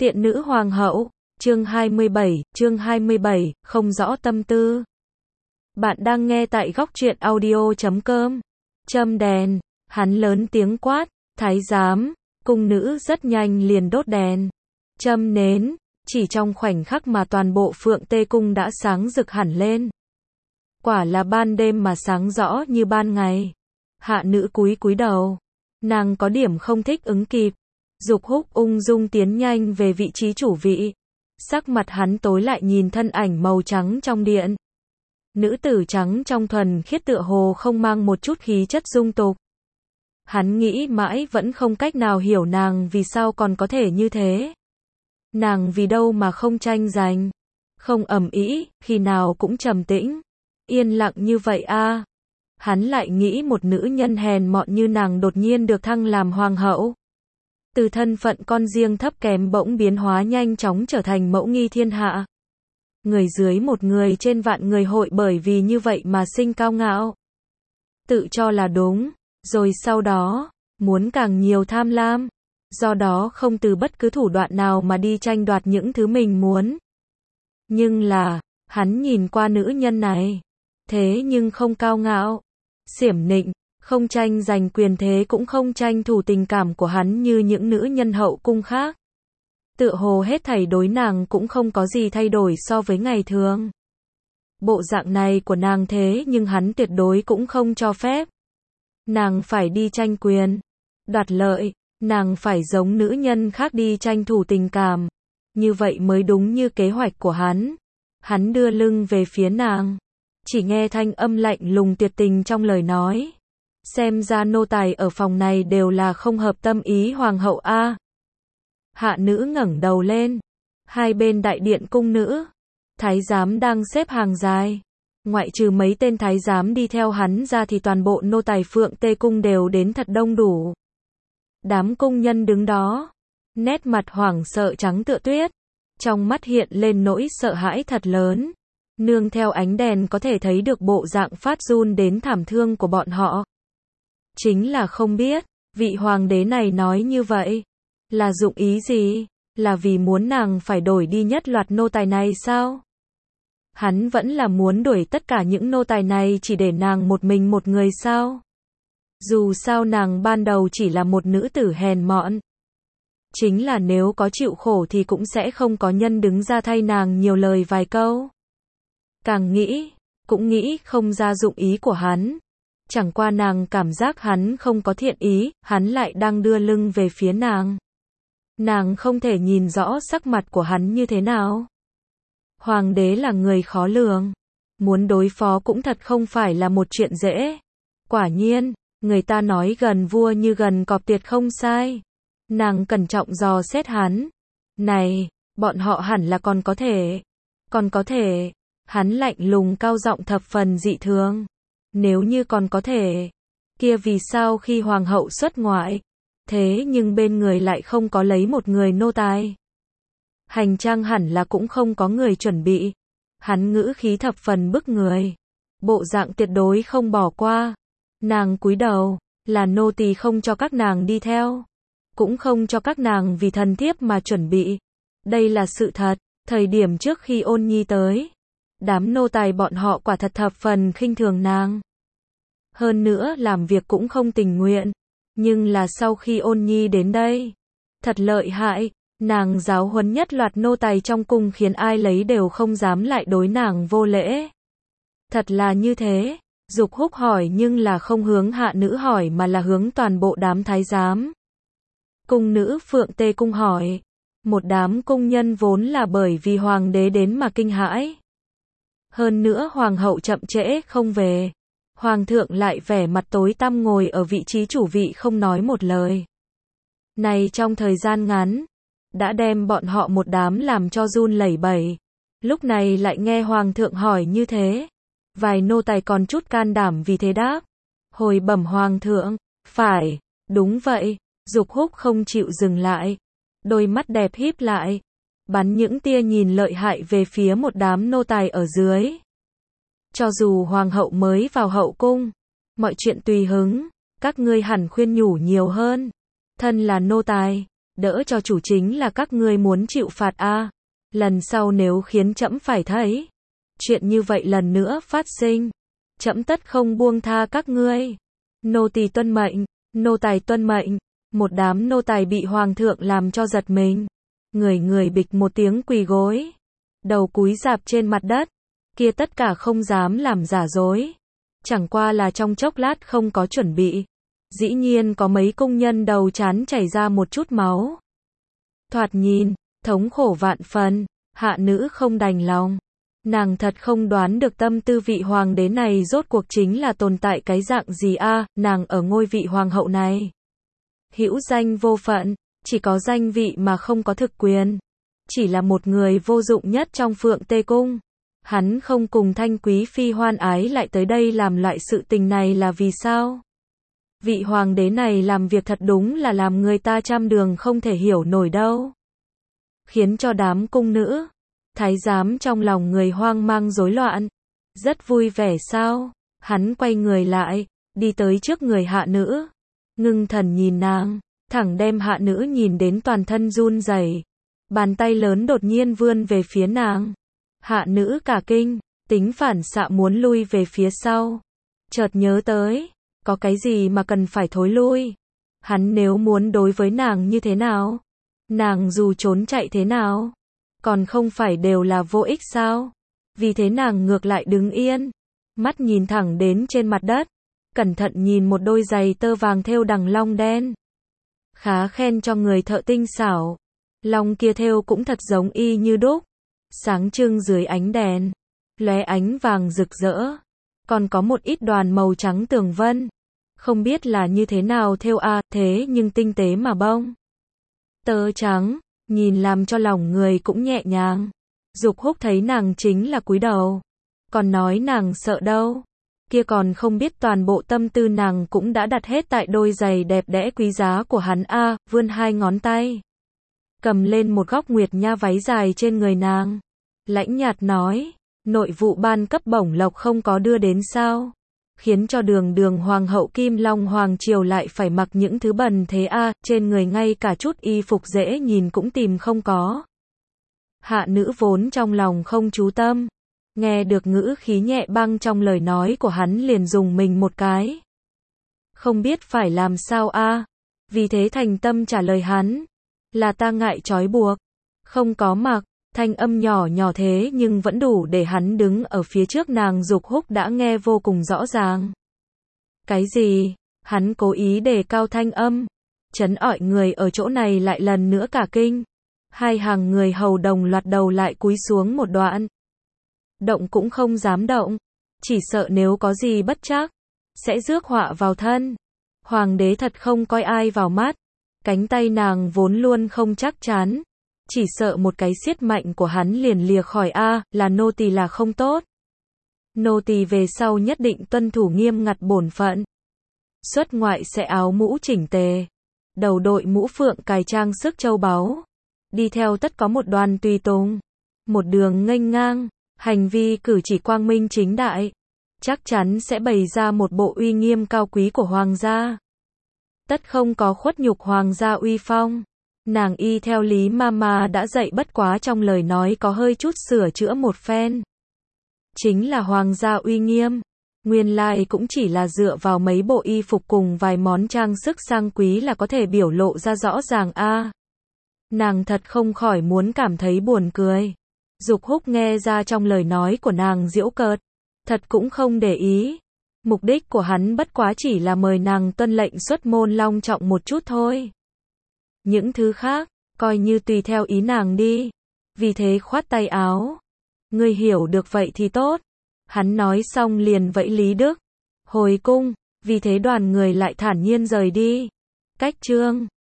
Tiện nữ hoàng hậu, chương 27, không rõ tâm tư. Bạn đang nghe tại góc truyện audio.com. Châm đèn, hắn lớn tiếng quát, thái giám, cung nữ rất nhanh liền đốt đèn. Châm nến, chỉ trong khoảnh khắc mà toàn bộ Phượng Tê Cung đã sáng rực hẳn lên. Quả là ban đêm mà sáng rõ như ban ngày. Hạ nữ cúi đầu. Nàng có điểm không thích ứng kịp. Dục Húc ung dung tiến nhanh về vị trí chủ vị. Sắc mặt hắn tối lại nhìn thân ảnh màu trắng trong điện. Nữ tử trắng trong thuần khiết tựa hồ không mang một chút khí chất dung tục. Hắn nghĩ mãi vẫn không cách nào hiểu nàng vì sao còn có thể như thế. Nàng vì đâu mà không tranh giành, không ầm ĩ, khi nào cũng trầm tĩnh, yên lặng như vậy a. Hắn lại nghĩ một nữ nhân hèn mọn như nàng đột nhiên được thăng làm hoàng hậu. Từ thân phận con riêng thấp kém bỗng biến hóa nhanh chóng trở thành mẫu nghi thiên hạ. Người dưới một người trên vạn người hội bởi vì như vậy mà sinh cao ngạo. Tự cho là đúng, rồi sau đó, muốn càng nhiều tham lam. Do đó không từ bất cứ thủ đoạn nào mà đi tranh đoạt những thứ mình muốn. Nhưng là, hắn nhìn qua nữ nhân này. Thế nhưng không cao ngạo, xiểm nịnh, không tranh giành quyền thế cũng không tranh thủ tình cảm của hắn như những nữ nhân hậu cung khác. Tựa hồ hết thảy đối nàng cũng không có gì thay đổi so với ngày thường. Bộ dạng này của nàng thế nhưng hắn tuyệt đối cũng không cho phép. Nàng phải đi tranh quyền, đoạt lợi, nàng phải giống nữ nhân khác đi tranh thủ tình cảm. Như vậy mới đúng như kế hoạch của hắn. Hắn đưa lưng về phía nàng. Chỉ nghe thanh âm lạnh lùng tuyệt tình trong lời nói. Xem ra nô tài ở phòng này đều là không hợp tâm ý hoàng hậu a. Hạ nữ ngẩng đầu lên. Hai bên đại điện cung nữ, thái giám đang xếp hàng dài. Ngoại trừ mấy tên thái giám đi theo hắn ra thì toàn bộ nô tài Phượng Tê Cung đều đến thật đông đủ. Đám cung nhân đứng đó, nét mặt hoảng sợ trắng tựa tuyết, trong mắt hiện lên nỗi sợ hãi thật lớn. Nương theo ánh đèn có thể thấy được bộ dạng phát run đến thảm thương của bọn họ. Chính là không biết, vị hoàng đế này nói như vậy, là dụng ý gì? Là vì muốn nàng phải đổi đi nhất loạt nô tài này sao? Hắn vẫn là muốn đuổi tất cả những nô tài này chỉ để nàng một mình một người sao? Dù sao nàng ban đầu chỉ là một nữ tử hèn mọn. Chính là nếu có chịu khổ thì cũng sẽ không có nhân đứng ra thay nàng nhiều lời vài câu. Càng nghĩ, cũng nghĩ không ra dụng ý của hắn. Chẳng qua nàng cảm giác hắn không có thiện ý, hắn lại đang đưa lưng về phía nàng. Nàng không thể nhìn rõ sắc mặt của hắn như thế nào. Hoàng đế là người khó lường. Muốn đối phó cũng thật không phải là một chuyện dễ. Quả nhiên, người ta nói gần vua như gần cọp tuyệt không sai. Nàng cẩn trọng dò xét hắn. Này, bọn họ hẳn là còn có thể. Hắn lạnh lùng cao giọng thập phần dị thường. Nếu như còn có thể, kia vì sao khi hoàng hậu xuất ngoại, thế nhưng bên người lại không có lấy một người nô tài? Hành trang hẳn là cũng không có người chuẩn bị. Hắn ngữ khí thập phần bức người. Bộ dạng tuyệt đối không bỏ qua. Nàng cúi đầu, là nô tỳ không cho các nàng đi theo. Cũng không cho các nàng vì thần thiếp mà chuẩn bị. Đây là sự thật. Thời điểm trước khi Ôn Nhi tới, đám nô tài bọn họ quả thật thập phần khinh thường nàng. Hơn nữa làm việc cũng không tình nguyện. Nhưng là sau khi Ôn Nhi đến đây, thật lợi hại, nàng giáo huấn nhất loạt nô tài trong cung khiến ai lấy đều không dám lại đối nàng vô lễ. Thật là như thế. Dục Húc hỏi nhưng là không hướng hạ nữ hỏi mà là hướng toàn bộ đám thái giám. Cung nữ Phượng Tê Cung hỏi. Một đám cung nhân vốn là bởi vì hoàng đế đến mà kinh hãi. Hơn nữa hoàng hậu chậm trễ không về. Hoàng thượng lại vẻ mặt tối tăm ngồi ở vị trí chủ vị không nói một lời. Này trong thời gian ngắn, đã đem bọn họ một đám làm cho run lẩy bẩy. Lúc này lại nghe hoàng thượng hỏi như thế. Vài nô tài còn chút can đảm vì thế đáp. Hồi bẩm hoàng thượng, phải, đúng vậy. Dục Húc không chịu dừng lại. Đôi mắt đẹp híp lại, bắn những tia nhìn lợi hại về phía một đám nô tài ở dưới. Cho dù hoàng hậu mới vào hậu cung, mọi chuyện tùy hứng, các ngươi hẳn khuyên nhủ nhiều hơn. Thân là nô tài, đỡ cho chủ chính là các ngươi muốn chịu phạt a. Lần sau nếu khiến trẫm phải thấy chuyện như vậy lần nữa phát sinh, trẫm tất không buông tha các ngươi. Nô tỳ tuân mệnh, nô tài tuân mệnh. Một đám nô tài bị hoàng thượng làm cho giật mình. Người người bịch một tiếng quỳ gối, đầu cúi rạp trên mặt đất. Kia tất cả không dám làm giả dối. Chẳng qua là trong chốc lát không có chuẩn bị. Dĩ nhiên có mấy công nhân đầu trán chảy ra một chút máu. Thoạt nhìn, thống khổ vạn phần, hạ nữ không đành lòng. Nàng thật không đoán được tâm tư vị hoàng đế này rốt cuộc chính là tồn tại cái dạng gì a. Nàng ở ngôi vị hoàng hậu này hữu danh vô phận, chỉ có danh vị mà không có thực quyền. Chỉ là một người vô dụng nhất trong Phượng Tê Cung. Hắn không cùng Thanh Quý Phi hoan ái lại tới đây làm loại sự tình này là vì sao? Vị hoàng đế này làm việc thật đúng là làm người ta trăm đường không thể hiểu nổi đâu. Khiến cho đám cung nữ, thái giám trong lòng người hoang mang rối loạn. Rất vui vẻ sao? Hắn quay người lại, đi tới trước người hạ nữ. Ngưng thần nhìn nàng, thẳng đem hạ nữ nhìn đến toàn thân run rẩy. Bàn tay lớn đột nhiên vươn về phía nàng. Hạ nữ cả kinh, tính phản xạ muốn lui về phía sau. Chợt nhớ tới, có cái gì mà cần phải thối lui. Hắn nếu muốn đối với nàng như thế nào? Nàng dù trốn chạy thế nào? Còn không phải đều là vô ích sao? Vì thế nàng ngược lại đứng yên. Mắt nhìn thẳng đến trên mặt đất. Cẩn thận nhìn một đôi giày tơ vàng thêu đằng long đen. Khá khen cho người thợ tinh xảo. Long kia thêu cũng thật giống y như đúc. Sáng trưng dưới ánh đèn. Lóe ánh vàng rực rỡ. Còn có một ít đoàn màu trắng tường vân. Không biết là như thế nào thêu a, thế nhưng tinh tế mà bông. Tơ trắng, nhìn làm cho lòng người cũng nhẹ nhàng. Dục Húc thấy nàng chính là cúi đầu. Còn nói nàng sợ đâu. Kia còn không biết toàn bộ tâm tư nàng cũng đã đặt hết tại đôi giày đẹp đẽ quý giá của hắn a, vươn hai ngón tay. Cầm lên một góc nguyệt nha váy dài trên người nàng. Lãnh nhạt nói, nội vụ ban cấp bổng lộc không có đưa đến sao? Khiến cho đường hoàng hậu Kim Long Hoàng Triều lại phải mặc những thứ bẩn thế a, trên người ngay cả chút y phục dễ nhìn cũng tìm không có. Hạ nữ vốn trong lòng không chú tâm. Nghe được ngữ khí nhẹ băng trong lời nói của hắn liền dùng mình một cái. Không biết phải làm sao a. Vì thế thành tâm trả lời hắn. Là ta ngại trói buộc. Không có mặc. Thanh âm nhỏ nhỏ thế nhưng vẫn đủ để hắn đứng ở phía trước nàng. Dục Húc đã nghe vô cùng rõ ràng. Cái gì? Hắn cố ý đề cao thanh âm. Chấn ọi người ở chỗ này lại lần nữa cả kinh. Hai hàng người hầu đồng loạt đầu lại cúi xuống một đoạn. Động cũng không dám động. Chỉ sợ nếu có gì bất trắc, sẽ rước họa vào thân. Hoàng đế thật không coi ai vào mắt. Cánh tay nàng vốn luôn không chắc chắn. Chỉ sợ một cái siết mạnh của hắn liền lìa khỏi a, là nô tỳ là không tốt. Nô tỳ về sau nhất định tuân thủ nghiêm ngặt bổn phận. Xuất ngoại sẽ áo mũ chỉnh tề. Đầu đội mũ phượng cài trang sức châu báu. Đi theo tất có một đoàn tùy tùng. Một đường nghênh ngang. Hành vi cử chỉ quang minh chính đại. Chắc chắn sẽ bày ra một bộ uy nghiêm cao quý của hoàng gia. Tất không có khuất nhục hoàng gia uy phong. Nàng y theo lý mama đã dạy bất quá trong lời nói có hơi chút sửa chữa một phen. Chính là hoàng gia uy nghiêm. Nguyên lai cũng chỉ là dựa vào mấy bộ y phục cùng vài món trang sức sang quý là có thể biểu lộ ra rõ ràng a. Nàng thật không khỏi muốn cảm thấy buồn cười. Dục Húc nghe ra trong lời nói của nàng giễu cợt. Thật cũng không để ý. Mục đích của hắn bất quá chỉ là mời nàng tuân lệnh xuất môn long trọng một chút thôi. Những thứ khác, coi như tùy theo ý nàng đi. Vì thế khoát tay áo. Ngươi hiểu được vậy thì tốt. Hắn nói xong liền vẫy Lý Đức. Hồi cung, vì thế đoàn người lại thản nhiên rời đi. Cách chương